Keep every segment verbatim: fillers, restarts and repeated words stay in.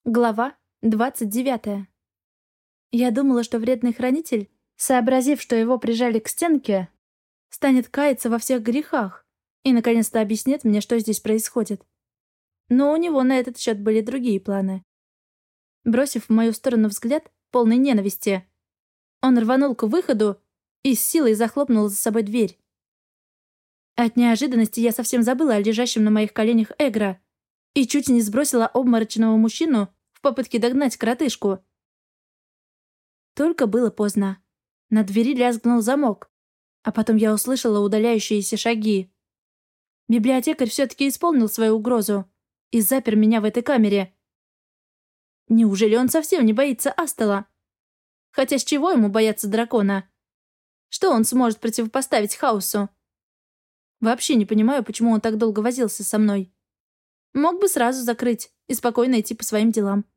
Глава двадцать девятая. Я думала, что вредный хранитель, сообразив, что его прижали к стенке, станет каяться во всех грехах и наконец-то объяснит мне, что здесь происходит. Но у него на этот счет были другие планы. Бросив в мою сторону взгляд, полный ненависти, он рванул к выходу и с силой захлопнул за собой дверь. От неожиданности я совсем забыла о лежащем на моих коленях Эгра и чуть не сбросила обморочного мужчину в попытке догнать коротышку. Только было поздно. На двери лязгнул замок, а потом я услышала удаляющиеся шаги. Библиотекарь все-таки исполнил свою угрозу и запер меня в этой камере. Неужели он совсем не боится Астала? Хотя с чего ему бояться дракона? Что он сможет противопоставить хаосу? Вообще не понимаю, почему он так долго возился со мной. Мог бы сразу закрыть и спокойно идти по своим делам.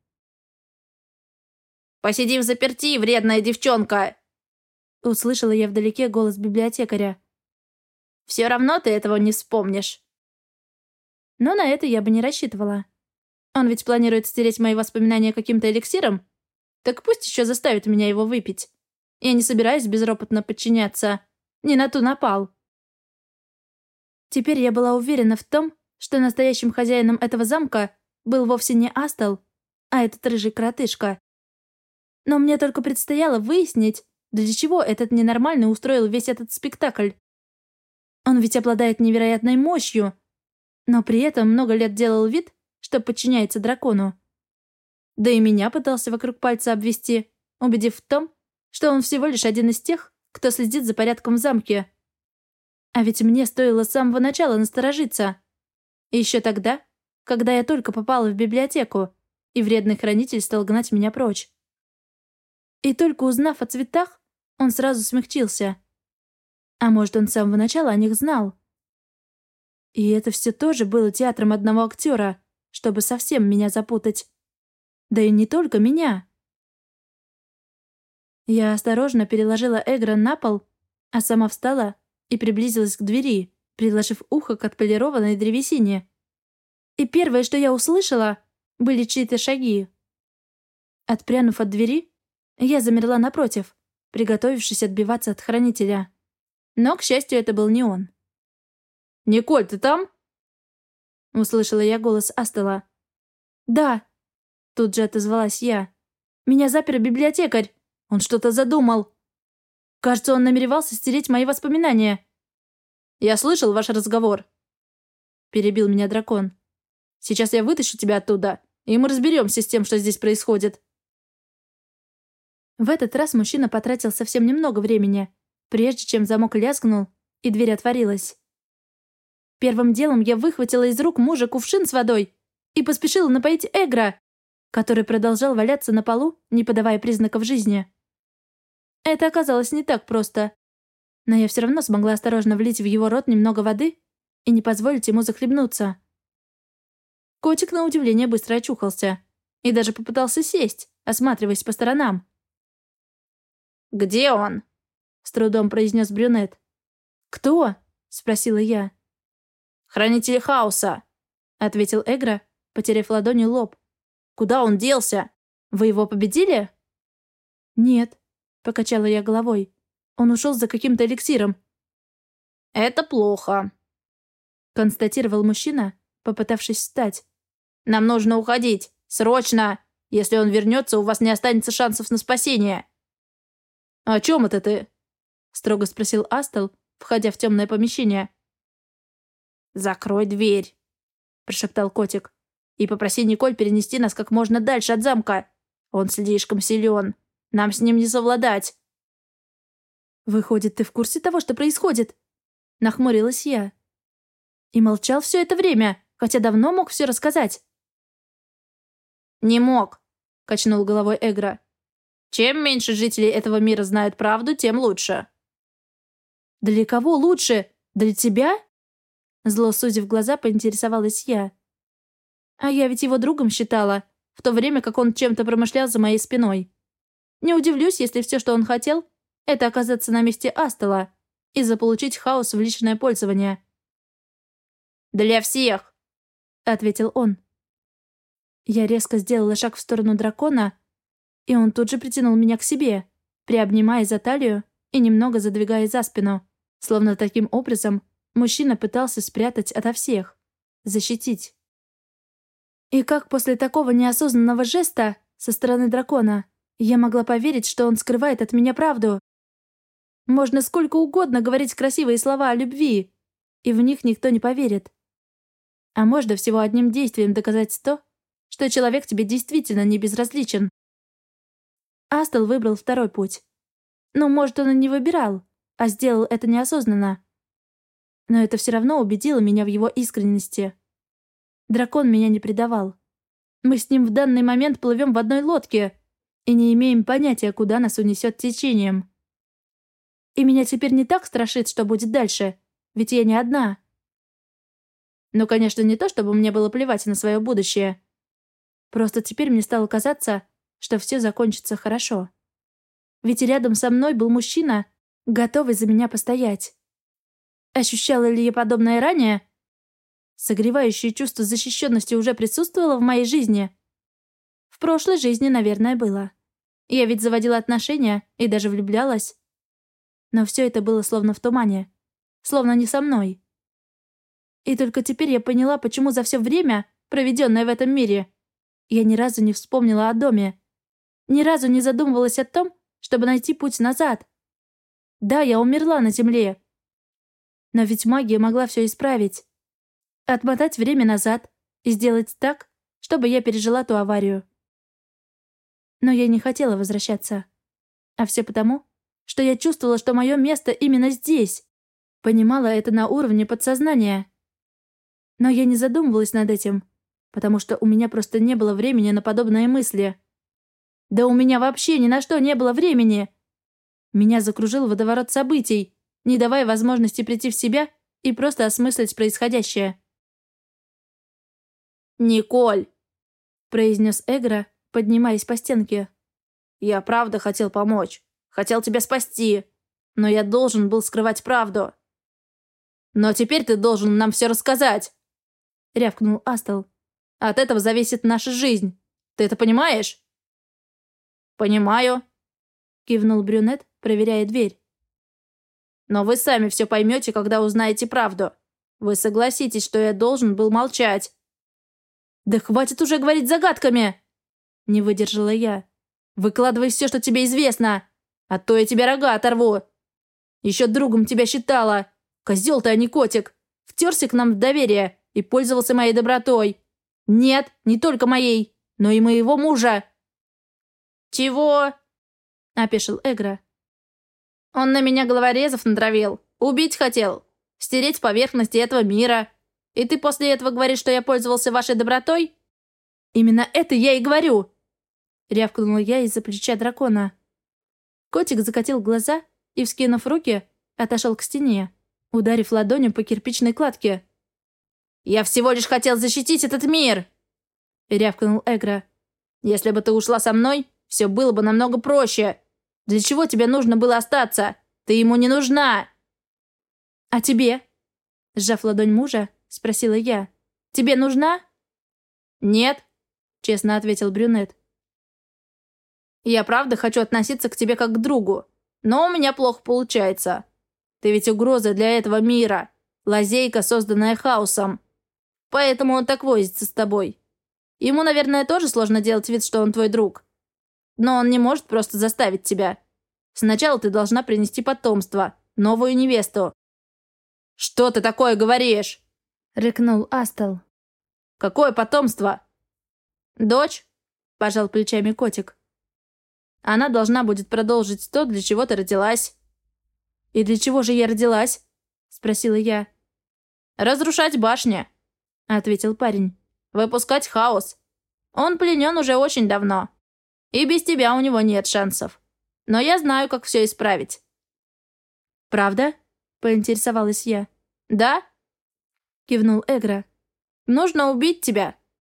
«Посиди взаперти, вредная девчонка!» Услышала я вдалеке голос библиотекаря. «Все равно ты этого не вспомнишь». Но на это я бы не рассчитывала. Он ведь планирует стереть мои воспоминания каким-то эликсиром? Так пусть еще заставит меня его выпить. Я не собираюсь безропотно подчиняться. Не на ту напал. Теперь я была уверена в том, что настоящим хозяином этого замка был вовсе не Астал, а этот рыжий коротышка. Но мне только предстояло выяснить, для чего этот ненормальный устроил весь этот спектакль. Он ведь обладает невероятной мощью, но при этом много лет делал вид, что подчиняется дракону. Да и меня пытался вокруг пальца обвести, убедив в том, что он всего лишь один из тех, кто следит за порядком в замке. А ведь мне стоило с самого начала насторожиться. И еще тогда, когда я только попала в библиотеку, и вредный хранитель стал гнать меня прочь. И только узнав о цветах, он сразу смягчился. А может, он с самого начала о них знал. И это все тоже было театром одного актера, чтобы совсем меня запутать. Да и не только меня. Я осторожно переложила Эгра на пол, а сама встала и приблизилась к двери, приложив ухо к отполированной древесине. И первое, что я услышала, были чьи-то шаги. Отпрянув от двери, я замерла напротив, приготовившись отбиваться от хранителя. Но, к счастью, это был не он. «Николь, ты там?» Услышала я голос Астала. «Да», — тут же отозвалась я. «Меня запер библиотекарь. Он что-то задумал. Кажется, он намеревался стереть мои воспоминания». «Я слышал ваш разговор», — перебил меня дракон. «Сейчас я вытащу тебя оттуда, и мы разберемся с тем, что здесь происходит». В этот раз мужчина потратил совсем немного времени, прежде чем замок лязгнул, и дверь отворилась. Первым делом я выхватила из рук мужа кувшин с водой и поспешила напоить Эгра, который продолжал валяться на полу, не подавая признаков жизни. Это оказалось не так просто, но я все равно смогла осторожно влить в его рот немного воды и не позволить ему захлебнуться. Котик, на удивление, быстро очухался и даже попытался сесть, осматриваясь по сторонам. «Где он?» — с трудом произнес брюнет. «Кто?» — спросила я. «Хранитель хаоса», — ответил Эгра, потеряв ладонью лоб. «Куда он делся? Вы его победили?» «Нет», — покачала я головой. «Он ушел за каким-то эликсиром». «Это плохо», — констатировал мужчина, попытавшись встать. «Нам нужно уходить. Срочно! Если он вернется, у вас не останется шансов на спасение». «О чем это ты?» — строго спросил Астал, входя в темное помещение. «Закрой дверь», — прошептал котик, «и попроси Николь перенести нас как можно дальше от замка. Он слишком силен. Нам с ним не совладать». «Выходит, ты в курсе того, что происходит?» — нахмурилась я. «И молчал все это время, хотя давно мог все рассказать». «Не мог», — качнул головой Эгра. «Чем меньше жителей этого мира знают правду, тем лучше». «Для кого лучше? Для тебя?» Зло сузив глаза, поинтересовалась я. А я ведь его другом считала, в то время как он чем-то промышлял за моей спиной. Не удивлюсь, если все, что он хотел, это оказаться на месте Астала и заполучить хаос в личное пользование. «Для всех», — ответил он. Я резко сделала шаг в сторону дракона, и он тут же притянул меня к себе, приобнимая за талию и немного задвигая за спину, словно таким образом мужчина пытался спрятать ото всех, защитить. И как после такого неосознанного жеста со стороны дракона я могла поверить, что он скрывает от меня правду? Можно сколько угодно говорить красивые слова о любви, и в них никто не поверит. А можно всего одним действием доказать то, что человек тебе действительно не безразличен. Астел выбрал второй путь. Ну, может, он и не выбирал, а сделал это неосознанно. Но это все равно убедило меня в его искренности. Дракон меня не предавал. Мы с ним в данный момент плывем в одной лодке и не имеем понятия, куда нас унесет течением. И меня теперь не так страшит, что будет дальше, ведь я не одна. Ну, конечно, не то, чтобы мне было плевать на свое будущее. Просто теперь мне стало казаться, что все закончится хорошо. Ведь рядом со мной был мужчина, готовый за меня постоять. Ощущала ли я подобное ранее? Согревающее чувство защищенности уже присутствовало в моей жизни. В прошлой жизни, наверное, было. Я ведь заводила отношения и даже влюблялась. Но все это было словно в тумане. Словно не со мной. И только теперь я поняла, почему за все время, проведенное в этом мире, я ни разу не вспомнила о доме. Ни разу не задумывалась о том, чтобы найти путь назад. Да, я умерла на земле. Но ведь магия могла все исправить. Отмотать время назад и сделать так, чтобы я пережила ту аварию. Но я не хотела возвращаться. А все потому, что я чувствовала, что мое место именно здесь. Понимала это на уровне подсознания. Но я не задумывалась над этим, потому что у меня просто не было времени на подобные мысли. Да у меня вообще ни на что не было времени. Меня закружил водоворот событий, не давая возможности прийти в себя и просто осмыслить происходящее. «Николь!» — произнес Эгра, поднимаясь по стенке. «Я правда хотел помочь. Хотел тебя спасти. Но я должен был скрывать правду. Но теперь ты должен нам все рассказать!» — рявкнул Астел. «От этого зависит наша жизнь. Ты это понимаешь?» «Понимаю», — кивнул брюнет, проверяя дверь. «Но вы сами все поймете, когда узнаете правду. Вы согласитесь, что я должен был молчать». «Да хватит уже говорить загадками!» — не выдержала я. «Выкладывай все, что тебе известно, а то я тебе рога оторву. Еще другом тебя считала. Козел ты, а не котик. Втерся к нам в доверие и пользовался моей добротой. Нет, не только моей, но и моего мужа». «Чего?» — опешил Эгра. «Он на меня головорезов натравил. Убить хотел. Стереть с поверхности этого мира. И ты после этого говоришь, что я пользовался вашей добротой?» «Именно это я и говорю!» — рявкнула я из-за плеча дракона. Котик закатил глаза и, вскинув руки, отошел к стене, ударив ладонью по кирпичной кладке. «Я всего лишь хотел защитить этот мир!» — рявкнул Эгра. «Если бы ты ушла со мной, все было бы намного проще. Для чего тебе нужно было остаться? Ты ему не нужна!» «А тебе?» — сжав ладонь мужа, спросила я. «Тебе нужна?» «Нет», — честно ответил брюнет. «Я правда хочу относиться к тебе как к другу, но у меня плохо получается. Ты ведь угроза для этого мира, лазейка, созданная хаосом. Поэтому он так возится с тобой. Ему, наверное, тоже сложно делать вид, что он твой друг. Но он не может просто заставить тебя. Сначала ты должна принести потомство, новую невесту». «Что ты такое говоришь?» — рыкнул Астел. «Какое потомство?» «Дочь?» — пожал плечами котик. «Она должна будет продолжить то, для чего ты родилась». «И для чего же я родилась?» — спросила я. «Разрушать башни», — ответил парень. «Выпускать хаос. Он пленен уже очень давно. И без тебя у него нет шансов. Но я знаю, как все исправить». «Правда?» — поинтересовалась я. «Да?» — кивнул Эгра. «Нужно убить тебя».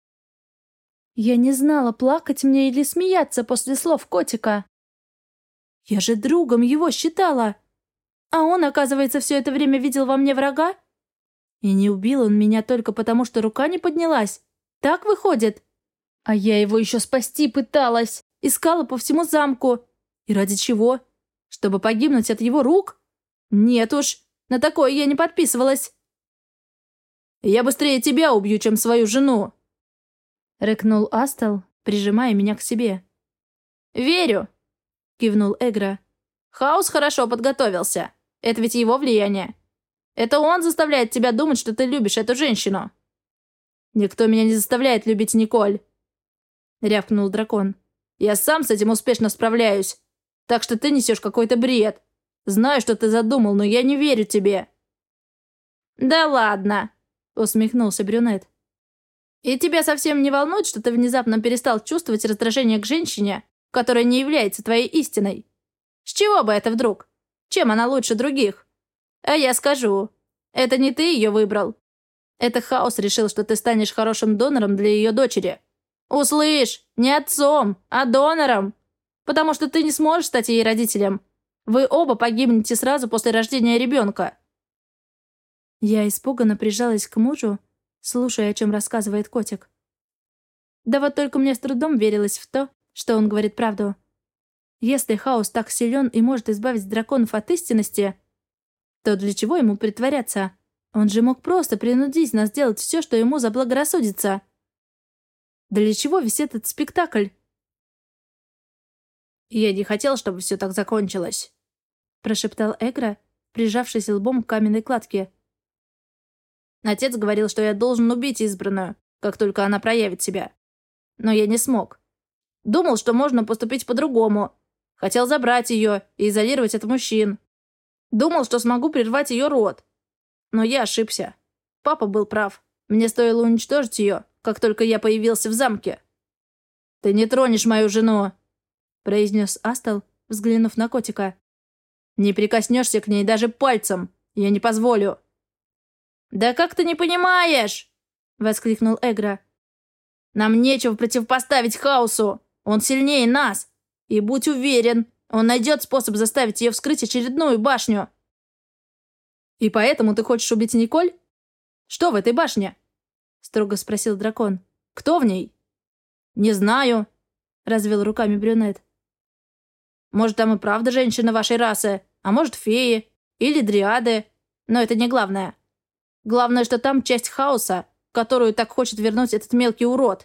Я не знала, плакать мне или смеяться после слов котика. Я же другом его считала. А он, оказывается, все это время видел во мне врага? И не убил он меня только потому, что рука не поднялась. Так выходит? А я его еще спасти пыталась. Искала по всему замку. И ради чего? Чтобы погибнуть от его рук? Нет уж, на такое я не подписывалась. «Я быстрее тебя убью, чем свою жену!» Рыкнул Астал, прижимая меня к себе. «Верю!» — кивнул Эгра. «Хаос хорошо подготовился. Это ведь его влияние. Это он заставляет тебя думать, что ты любишь эту женщину». «Никто меня не заставляет любить Николь!» — рявкнул дракон. «Я сам с этим успешно справляюсь. Так что ты несешь какой-то бред. Знаю, что ты задумал, но я не верю тебе». «Да ладно!» — усмехнулся брюнет. «И тебя совсем не волнует, что ты внезапно перестал чувствовать раздражение к женщине, которая не является твоей истиной? С чего бы это вдруг? Чем она лучше других? А я скажу, это не ты ее выбрал. Это Хаос решил, что ты станешь хорошим донором для ее дочери. Услышь, не отцом, а донором. Потому что ты не сможешь стать ей родителем. Вы оба погибнете сразу после рождения ребенка». Я испуганно прижалась к мужу, слушая, о чем рассказывает котик. Да вот только мне с трудом верилось в то, что он говорит правду. Если Хаос так силен и может избавить драконов от истинности, то для чего ему притворяться? Он же мог просто принудить нас делать все, что ему заблагорассудится. Для чего весь этот спектакль? «Я не хотел, чтобы все так закончилось», — прошептал Эгра, прижавшись лбом к каменной кладке. «Отец говорил, что я должен убить избранную, как только она проявит себя. Но я не смог. Думал, что можно поступить по-другому. Хотел забрать ее и изолировать от мужчин. Думал, что смогу прервать ее род. Но я ошибся. Папа был прав. Мне стоило уничтожить ее, как только я появился в замке». «Ты не тронешь мою жену», — произнес Астал, взглянув на котика. «Не прикоснешься к ней даже пальцем. Я не позволю». «Да как ты не понимаешь?» — воскликнул Эгра. «Нам нечего противопоставить Хаосу. Он сильнее нас. И будь уверен, он найдет способ заставить ее вскрыть очередную башню». «И поэтому ты хочешь убить Николь? Что в этой башне?» — строго спросил дракон. «Кто в ней?» «Не знаю», — развел руками брюнет. «Может, там и правда женщины вашей расы, а может, феи или дриады, но это не главное. Главное, что там часть Хаоса, которую так хочет вернуть этот мелкий урод».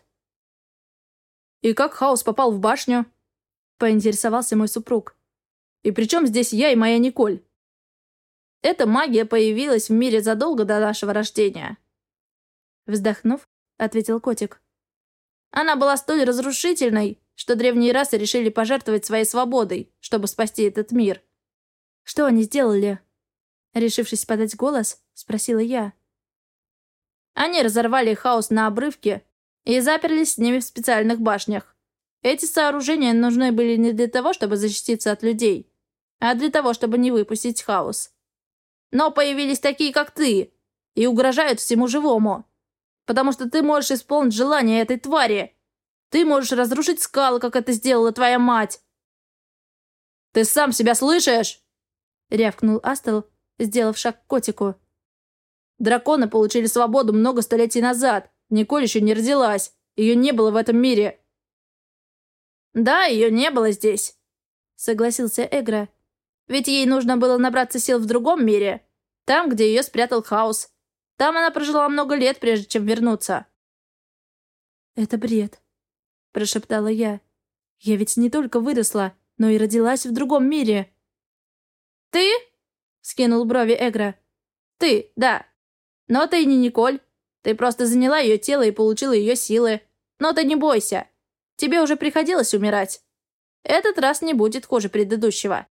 «И как Хаос попал в башню?» — поинтересовался мой супруг. «И при чем здесь я и моя Николь?» «Эта магия появилась в мире задолго до нашего рождения», — вздохнув, ответил котик. «Она была столь разрушительной, что древние расы решили пожертвовать своей свободой, чтобы спасти этот мир». «Что они сделали?» Решившись подать голос, спросила я. «Они разорвали Хаос на обрывки и заперлись с ними в специальных башнях. Эти сооружения нужны были не для того, чтобы защититься от людей, а для того, чтобы не выпустить Хаос. Но появились такие, как ты, и угрожают всему живому. Потому что ты можешь исполнить желание этой твари. Ты можешь разрушить скалы, как это сделала твоя мать». «Ты сам себя слышишь?» — рявкнул Астел, сделав шаг к котику. «Драконы получили свободу много столетий назад. Николь еще не родилась. Ее не было в этом мире». «Да, ее не было здесь», — согласился Эгра. «Ведь ей нужно было набраться сил в другом мире. Там, где ее спрятал Хаос. Там она прожила много лет, прежде чем вернуться». «Это бред», — прошептала я. «Я ведь не только выросла, но и родилась в другом мире». «Ты?» — скинул брови Эгра. «Ты, да. Но ты не Николь. Ты просто заняла ее тело и получила ее силы. Но ты не бойся. Тебе уже приходилось умирать. Этот раз не будет хуже предыдущего».